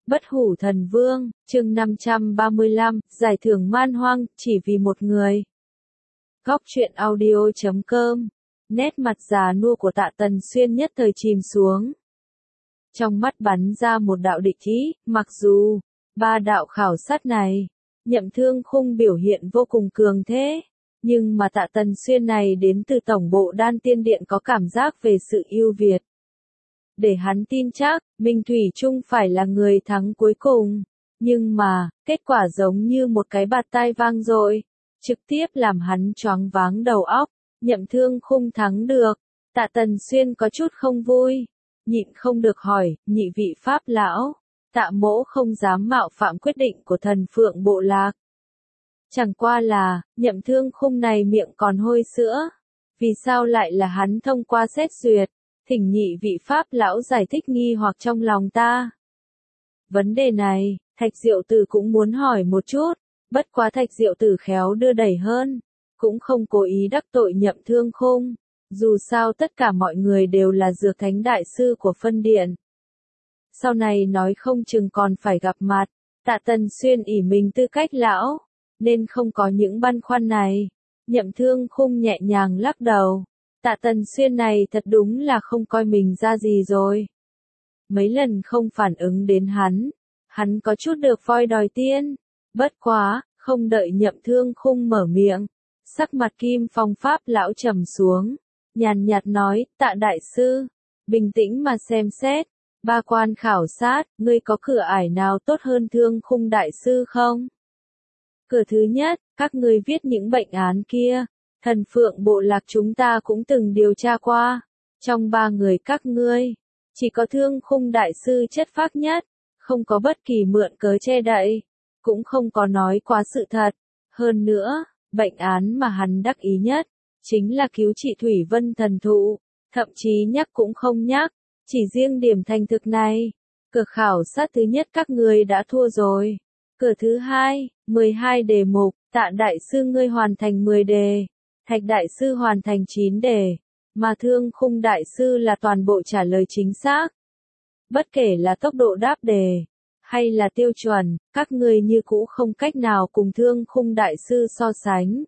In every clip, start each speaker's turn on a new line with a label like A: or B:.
A: Bất hủ thần vương, chương 535, giải thưởng man hoang, chỉ vì một người. Góc truyện audio.com. Nét mặt già nua của Tạ Tần Xuyên nhất thời chìm xuống. Trong mắt bắn ra một đạo địch ý, mặc dù, ba đạo khảo sát này, Nhậm Thương Khung biểu hiện vô cùng cường thế, nhưng mà Tạ Tần Xuyên này đến từ tổng bộ Đan Tiên Điện có cảm giác về sự ưu việt. Để hắn tin chắc, mình thủy chung phải là người thắng cuối cùng. Nhưng mà, kết quả giống như một cái bạt tai vang dội, trực tiếp làm hắn choáng váng đầu óc. Nhậm Thương Khung thắng được. Tạ Tần Xuyên có chút không vui, nhịn không được hỏi, nhị vị Pháp lão, Tạ mỗ không dám mạo phạm quyết định của thần Phượng Bộ Lạc. Chẳng qua là, Nhậm Thương Khung này miệng còn hôi sữa. Vì sao lại là hắn thông qua xét duyệt? Thỉnh nhị vị Pháp lão giải thích nghi hoặc trong lòng ta. Vấn đề này, Thạch Diệu Tử cũng muốn hỏi một chút, bất quá Thạch Diệu Tử khéo đưa đẩy hơn, cũng không cố ý đắc tội Nhậm Thương Khung, dù sao tất cả mọi người đều là Dược Thánh Đại Sư của phân điện. Sau này nói không chừng còn phải gặp mặt, Tạ Tần Xuyên ỷ mình tư cách lão, nên không có những băn khoăn này. Nhậm Thương Khung nhẹ nhàng lắc đầu. Tạ Tần Xuyên này thật đúng là không coi mình ra gì rồi. Mấy lần không phản ứng đến hắn có chút được voi đòi tiên. Bất quá, không đợi Nhậm Thương Khung mở miệng, sắc mặt Kim Phong Pháp lão trầm xuống, nhàn nhạt nói, Tạ Đại Sư, bình tĩnh mà xem xét, ba quan khảo sát, ngươi có cửa ải nào tốt hơn Thương Khung Đại Sư không? Cửa thứ nhất, các ngươi viết những bệnh án kia. Thần Phượng Bộ Lạc chúng ta cũng từng điều tra qua. Trong ba người các ngươi, chỉ có Thương Khung Đại Sư chất phác nhất, không có bất kỳ mượn cớ che đậy, cũng không có nói quá sự thật. Hơn nữa, bệnh án mà hắn đắc ý nhất, chính là cứu trị Thủy Vân Thần Thụ, thậm chí nhắc cũng không nhắc, chỉ riêng điểm thành thực này. Cửa khảo sát thứ nhất các ngươi đã thua rồi. Cửa thứ hai, 12 đề mục, Tạ Đại Sư ngươi hoàn thành 10 đề. Thạch Đại Sư hoàn thành 9 đề, mà Thương Khung Đại Sư là toàn bộ trả lời chính xác. Bất kể là tốc độ đáp đề, hay là tiêu chuẩn, các ngươi như cũ không cách nào cùng Thương Khung Đại Sư so sánh.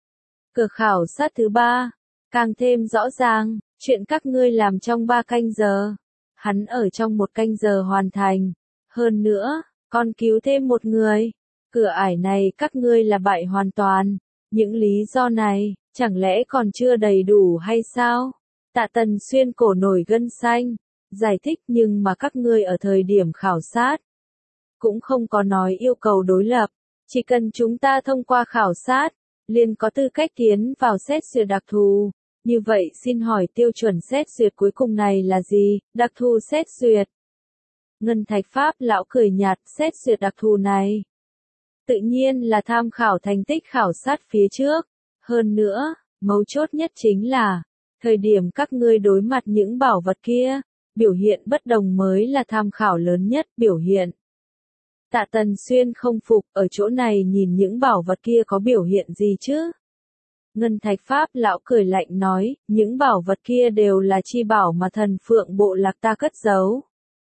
A: Cửa khảo sát thứ ba, càng thêm rõ ràng, chuyện các ngươi làm trong 3 canh giờ, hắn ở trong 1 canh giờ hoàn thành. Hơn nữa, còn cứu thêm một người. Cửa ải này các ngươi là bại hoàn toàn. Những lý do này, chẳng lẽ còn chưa đầy đủ hay sao? Tạ Tần Xuyên cổ nổi gân xanh, giải thích nhưng mà các ngươi ở thời điểm khảo sát, cũng không có nói yêu cầu đối lập, chỉ cần chúng ta thông qua khảo sát, liền có tư cách tiến vào xét duyệt đặc thù. Như vậy xin hỏi tiêu chuẩn xét duyệt cuối cùng này là gì? Đặc thù xét duyệt. Ngân Thạch Pháp lão cười nhạt, xét duyệt đặc thù này tự nhiên là tham khảo thành tích khảo sát phía trước. Hơn nữa, mấu chốt nhất chính là, thời điểm các ngươi đối mặt những bảo vật kia, biểu hiện bất đồng mới là tham khảo lớn nhất, biểu hiện. Tạ Tần Xuyên không phục, ở chỗ này nhìn những bảo vật kia có biểu hiện gì chứ? Ngân Thạch Pháp lão cười lạnh nói, những bảo vật kia đều là chi bảo mà thần Phượng Bộ Lạc ta cất giấu.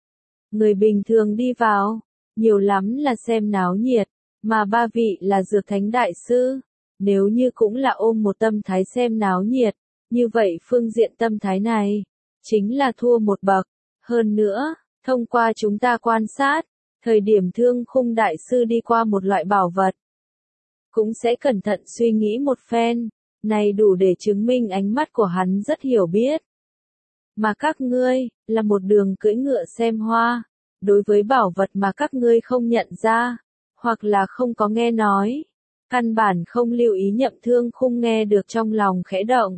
A: Người bình thường đi vào, nhiều lắm là xem náo nhiệt, mà ba vị là Dược Thánh Đại Sư. Nếu như cũng là ôm một tâm thái xem náo nhiệt, như vậy phương diện tâm thái này, chính là thua một bậc. Hơn nữa, thông qua chúng ta quan sát, thời điểm Thương Khung Đại Sư đi qua một loại bảo vật, cũng sẽ cẩn thận suy nghĩ một phen, này đủ để chứng minh ánh mắt của hắn rất hiểu biết. Mà các ngươi, là một đường cưỡi ngựa xem hoa, đối với bảo vật mà các ngươi không nhận ra, hoặc là không có nghe nói, căn bản không lưu ý. Nhậm Thương Khung nghe được trong lòng khẽ động.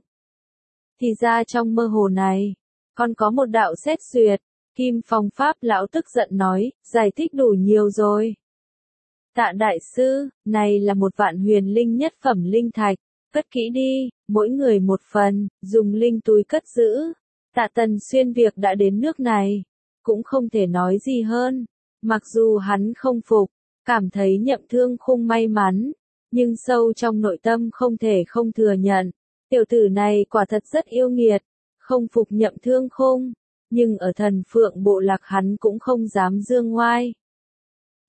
A: Thì ra trong mơ hồ này, còn có một đạo xét duyệt. Kim Phong Pháp lão tức giận nói, giải thích đủ nhiều rồi. Tạ Đại Sư, này là 1 vạn huyền linh nhất phẩm linh thạch, cất kỹ đi, mỗi người 1 phần, dùng linh túi cất giữ. Tạ Tần Xuyên việc đã đến nước này, cũng không thể nói gì hơn. Mặc dù hắn không phục, cảm thấy Nhậm Thương Khung may mắn, nhưng sâu trong nội tâm không thể không thừa nhận, tiểu tử này quả thật rất yêu nghiệt, không phục Nhậm Thương Khung, nhưng ở thần Phượng Bộ Lạc hắn cũng không dám dương ngoai.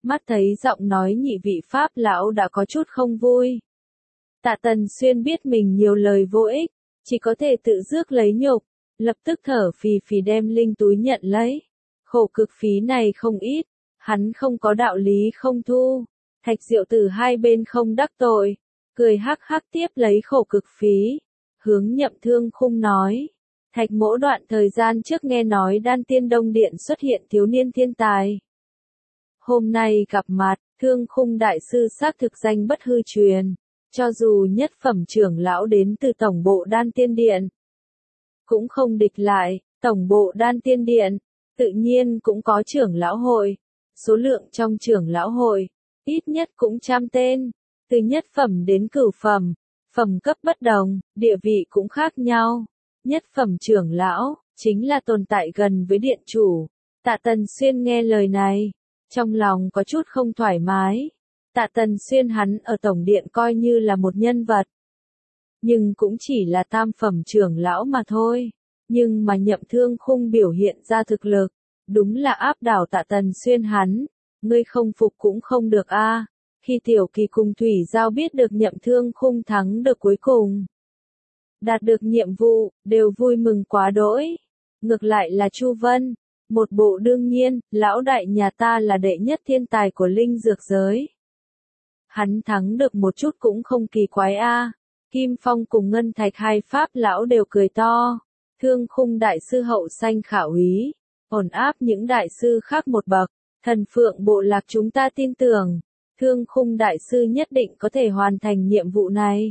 A: Mắt thấy giọng nói nhị vị Pháp lão đã có chút không vui. Tạ Tần Xuyên biết mình nhiều lời vô ích, chỉ có thể tự rước lấy nhục, lập tức thở phì phì đem linh túi nhận lấy. Khổ cực phí này không ít, hắn không có đạo lý không thu. Thạch Diệu Tử hai bên không đắc tội, cười hắc hắc tiếp lấy khổ cực phí, hướng Nhậm Thương Khung nói. Thạch mỗ đoạn thời gian trước nghe nói Đan Tiên Đông Điện xuất hiện thiếu niên thiên tài. Hôm nay gặp mặt, Thương Khung đại sư xác thực danh bất hư truyền, cho dù nhất phẩm trưởng lão đến từ tổng bộ Đan Tiên Điện, cũng không địch lại. Tổng bộ Đan Tiên Điện, tự nhiên cũng có trưởng lão hội, số lượng trong trưởng lão hội, ít nhất cũng 100 tên, từ nhất phẩm đến cửu phẩm, phẩm cấp bất đồng, địa vị cũng khác nhau. Nhất phẩm trưởng lão, chính là tồn tại gần với điện chủ. Tạ Tần Xuyên nghe lời này, trong lòng có chút không thoải mái. Tạ Tần Xuyên hắn ở tổng điện coi như là một nhân vật, nhưng cũng chỉ là tam phẩm trưởng lão mà thôi. Nhưng mà Nhậm Thương Khung biểu hiện ra thực lực, đúng là áp đảo Tạ Tần Xuyên hắn. Ngươi không phục cũng không được a. Khi Tiểu Kỳ cùng Thủy Giao biết được Nhậm Thương Khung thắng được cuối cùng, đạt được nhiệm vụ, đều vui mừng quá đỗi. Ngược lại là Chu Vân, một bộ đương nhiên, lão đại nhà ta là đệ nhất thiên tài của linh dược giới. Hắn thắng được một chút cũng không kỳ quái a. Kim Phong cùng Ngân Thạch hai Pháp lão đều cười to. Thương Khung đại sư hậu sanh khả úy, ổn áp những đại sư khác một bậc. Thần Phượng bộ lạc chúng ta tin tưởng, Thương Khung đại sư nhất định có thể hoàn thành nhiệm vụ này.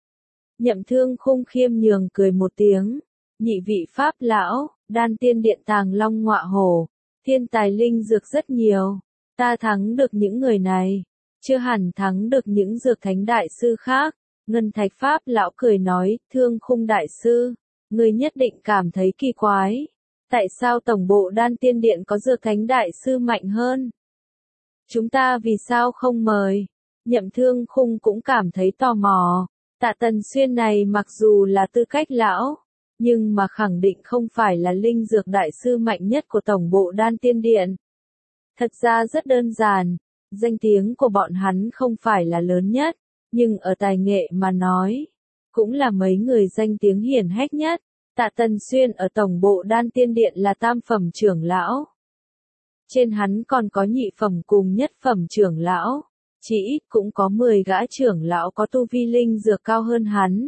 A: Nhậm Thương Khung khiêm nhường cười một tiếng. Nhị vị Pháp lão, Đan Tiên Điện tàng long ngọa hổ, thiên tài linh dược rất nhiều. Ta thắng được những người này, chưa hẳn thắng được những dược thánh đại sư khác. Ngân Thạch Pháp lão cười nói, Thương Khung đại sư, người nhất định cảm thấy kỳ quái. Tại sao tổng bộ Đan Tiên Điện có dược thánh đại sư mạnh hơn? Chúng ta vì sao không mời? Nhậm Thương Khung cũng cảm thấy tò mò. Tạ Tần Xuyên này mặc dù là tư cách lão, nhưng mà khẳng định không phải là linh dược đại sư mạnh nhất của tổng bộ Đan Tiên Điện. Thật ra rất đơn giản, danh tiếng của bọn hắn không phải là lớn nhất, nhưng ở tài nghệ mà nói, cũng là mấy người danh tiếng hiển hách nhất. Tạ Tần Xuyên ở tổng bộ Đan Tiên Điện là tam phẩm trưởng lão. Trên hắn còn có nhị phẩm cùng nhất phẩm trưởng lão, chỉ ít cũng có 10 gã trưởng lão có tu vi linh dược cao hơn hắn.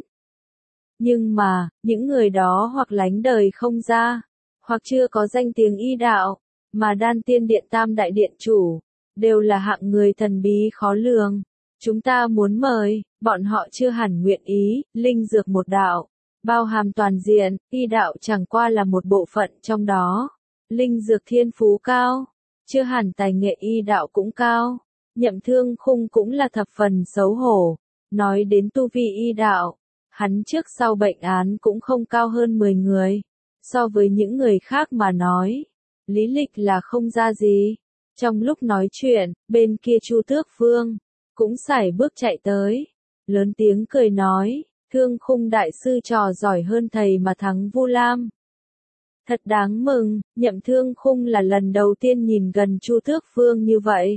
A: Nhưng mà, những người đó hoặc lánh đời không ra, hoặc chưa có danh tiếng y đạo, mà Đan Tiên Điện tam đại điện chủ, đều là hạng người thần bí khó lường. Chúng ta muốn mời, bọn họ chưa hẳn nguyện ý. Linh dược một đạo, bao hàm toàn diện, y đạo chẳng qua là một bộ phận trong đó. Linh dược thiên phú cao, chưa hẳn tài nghệ y đạo cũng cao. Nhậm Thương Khung cũng là thập phần xấu hổ. Nói đến tu vi y đạo, hắn trước sau bệnh án cũng không cao hơn 10 người. So với những người khác mà nói, lý lịch là không ra gì. Trong lúc nói chuyện, bên kia Chu Tước Vương cũng sải bước chạy tới, lớn tiếng cười nói, Thương Khung đại sư trò giỏi hơn thầy mà thắng Vu Lam. Thật đáng mừng, Nhậm Thương Khung là lần đầu tiên nhìn gần Chu Tước Vương như vậy.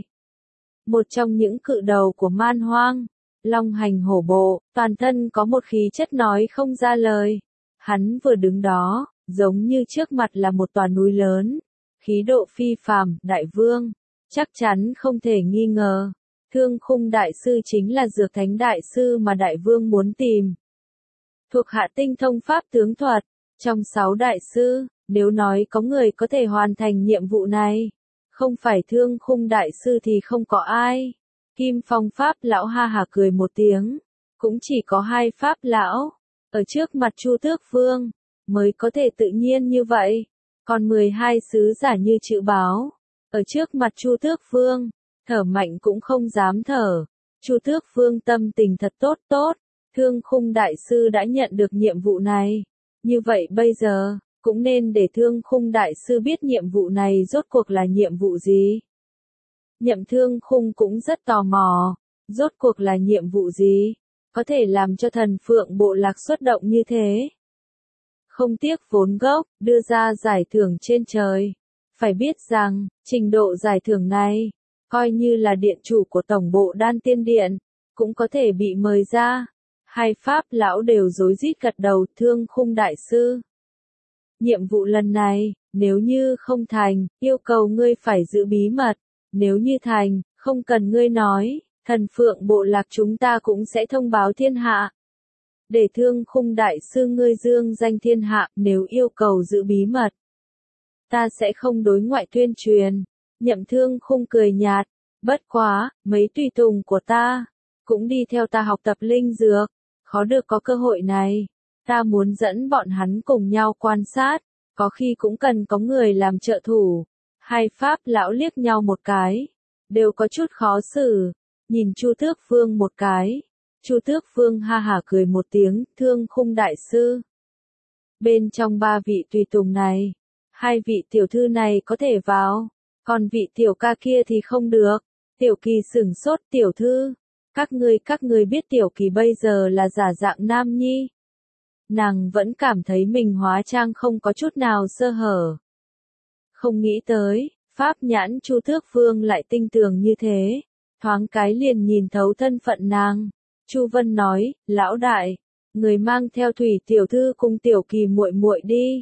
A: Một trong những cự đầu của man hoang, long hành hổ bộ, toàn thân có một khí chất nói không ra lời. Hắn vừa đứng đó, giống như trước mặt là một tòa núi lớn, khí độ phi phàm, đại vương, chắc chắn không thể nghi ngờ. Thương Khung đại sư chính là dược thánh đại sư mà đại vương muốn tìm. Thuộc hạ tinh thông pháp tướng thuật, trong 6 đại sư, nếu nói có người có thể hoàn thành nhiệm vụ này, không phải Thương Khung đại sư thì không có ai. Kim Phong Pháp lão ha hả cười một tiếng, cũng chỉ có 2 Pháp lão, ở trước mặt Chu Tước Vương, mới có thể tự nhiên như vậy. Còn 12 sứ giả như chữ báo, ở trước mặt Chu Tước Vương, thở mạnh cũng không dám thở. Chu Tước Vương tâm tình thật tốt. Thương Khung đại sư đã nhận được nhiệm vụ này. Như vậy bây giờ, cũng nên để Thương Khung đại sư biết nhiệm vụ này rốt cuộc là nhiệm vụ gì. Nhậm Thương Khung cũng rất tò mò, rốt cuộc là nhiệm vụ gì, có thể làm cho Thần Phượng bộ lạc xuất động như thế. Không tiếc vốn gốc, đưa ra giải thưởng trên trời. Phải biết rằng, trình độ giải thưởng này, coi như là điện chủ của tổng bộ Đan Tiên Điện, cũng có thể bị mời ra. Hai Pháp lão đều rối rít gật đầu, Thương Khung đại sư. Nhiệm vụ lần này, nếu như không thành, yêu cầu ngươi phải giữ bí mật, nếu như thành, không cần ngươi nói, thần phượng bộ lạc chúng ta cũng sẽ thông báo thiên hạ. Để Thương Khung đại sư ngươi dương danh thiên hạ, nếu yêu cầu giữ bí mật, ta sẽ không đối ngoại tuyên truyền. Nhậm Thương Khung cười nhạt, bất quá, mấy tùy tùng của ta, cũng đi theo ta học tập linh dược, khó được có cơ hội này, ta muốn dẫn bọn hắn cùng nhau quan sát, có khi cũng cần có người làm trợ thủ. Hai Pháp lão liếc nhau một cái, đều có chút khó xử, nhìn Chu Tước Vương một cái. Chu Tước Vương ha hả cười một tiếng, Thương Khung đại sư. Bên trong ba vị tùy tùng này, hai vị tiểu thư này có thể vào, còn vị tiểu ca kia thì không được. Tiểu Kỳ sửng sốt, tiểu thư, các ngươi biết tiểu Kỳ bây giờ là giả dạng nam nhi. Nàng vẫn cảm thấy mình hóa trang không có chút nào sơ hở. Không nghĩ tới, pháp nhãn Chu Tước Vương lại tinh tường như thế, thoáng cái liền nhìn thấu thân phận nàng. Chu Vân nói, lão đại, người mang theo Thủy tiểu thư cùng tiểu Kỳ muội muội đi.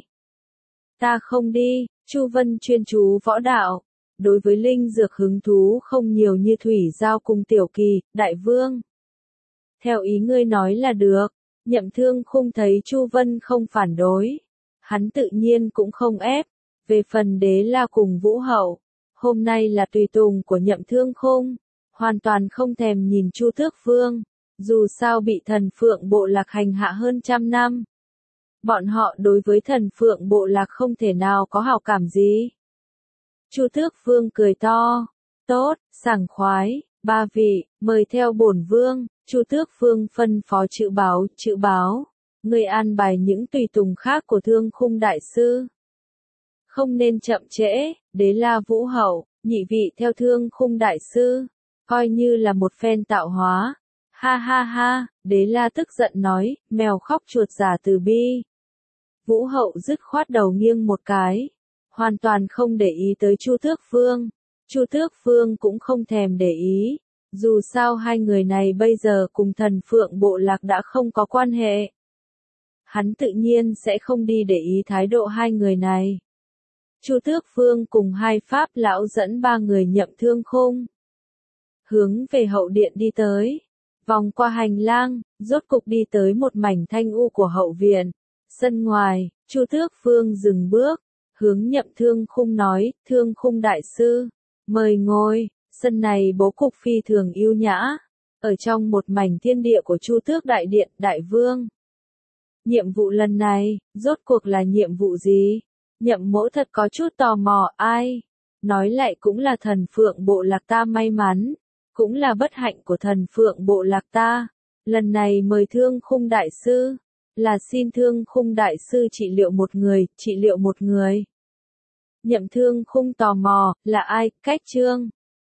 A: Ta không đi. Chu Vân chuyên chú võ đạo, đối với linh dược hứng thú không nhiều như Thủy Giao cùng tiểu Kỳ, đại vương. Theo ý ngươi nói là được. Nhậm Thương Khung thấy Chu Vân không phản đối, hắn tự nhiên cũng không ép. Về phần Đế La cùng Vũ Hậu, hôm nay là tùy tùng của Nhậm Thương Khung, hoàn toàn không thèm nhìn Chu Tước Vương, dù sao bị thần phượng bộ lạc hành hạ hơn 100 năm. Bọn họ đối với thần phượng bộ lạc không thể nào có hảo cảm gì. Chu Tước Vương cười to, tốt, sảng khoái, ba vị, mời theo bổn vương. Chu Tước Vương phân phó chữ báo, người an bài những tùy tùng khác của Thương Khung đại sư. Không nên chậm trễ, Đế La Vũ Hậu, nhị vị theo Thương Khung đại sư, coi như là một phen tạo hóa. Ha ha ha, Đế La tức giận nói, mèo khóc chuột giả từ bi. Vũ Hậu dứt khoát đầu nghiêng một cái, hoàn toàn không để ý tới Chu Tước Vương. Chu Tước Vương cũng không thèm để ý. Dù sao hai người này bây giờ cùng thần phượng bộ lạc đã không có quan hệ. Hắn tự nhiên sẽ không đi để ý thái độ hai người này. Chu Tước Vương cùng hai Pháp lão dẫn ba người Nhậm Thương Khung, hướng về hậu điện đi tới. Vòng qua hành lang, rốt cục đi tới một mảnh thanh u của hậu viện. Sân ngoài, Chu Tước Vương dừng bước, hướng Nhậm Thương Khung nói, Thương Khung đại sư, mời ngồi. Sân này bố cục phi thường yêu nhã, ở trong một mảnh thiên địa của Chu Tước đại điện, đại vương. Nhiệm vụ lần này, rốt cuộc là nhiệm vụ gì? Nhậm Mỗ thật có chút tò mò, ai? Nói lại cũng là thần phượng bộ lạc ta may mắn, cũng là bất hạnh của thần phượng bộ lạc ta. Lần này mời Thương Khung đại sư, là xin Thương Khung đại sư trị liệu một người. Nhậm Thương Khung tò mò, là ai? Cách Trương.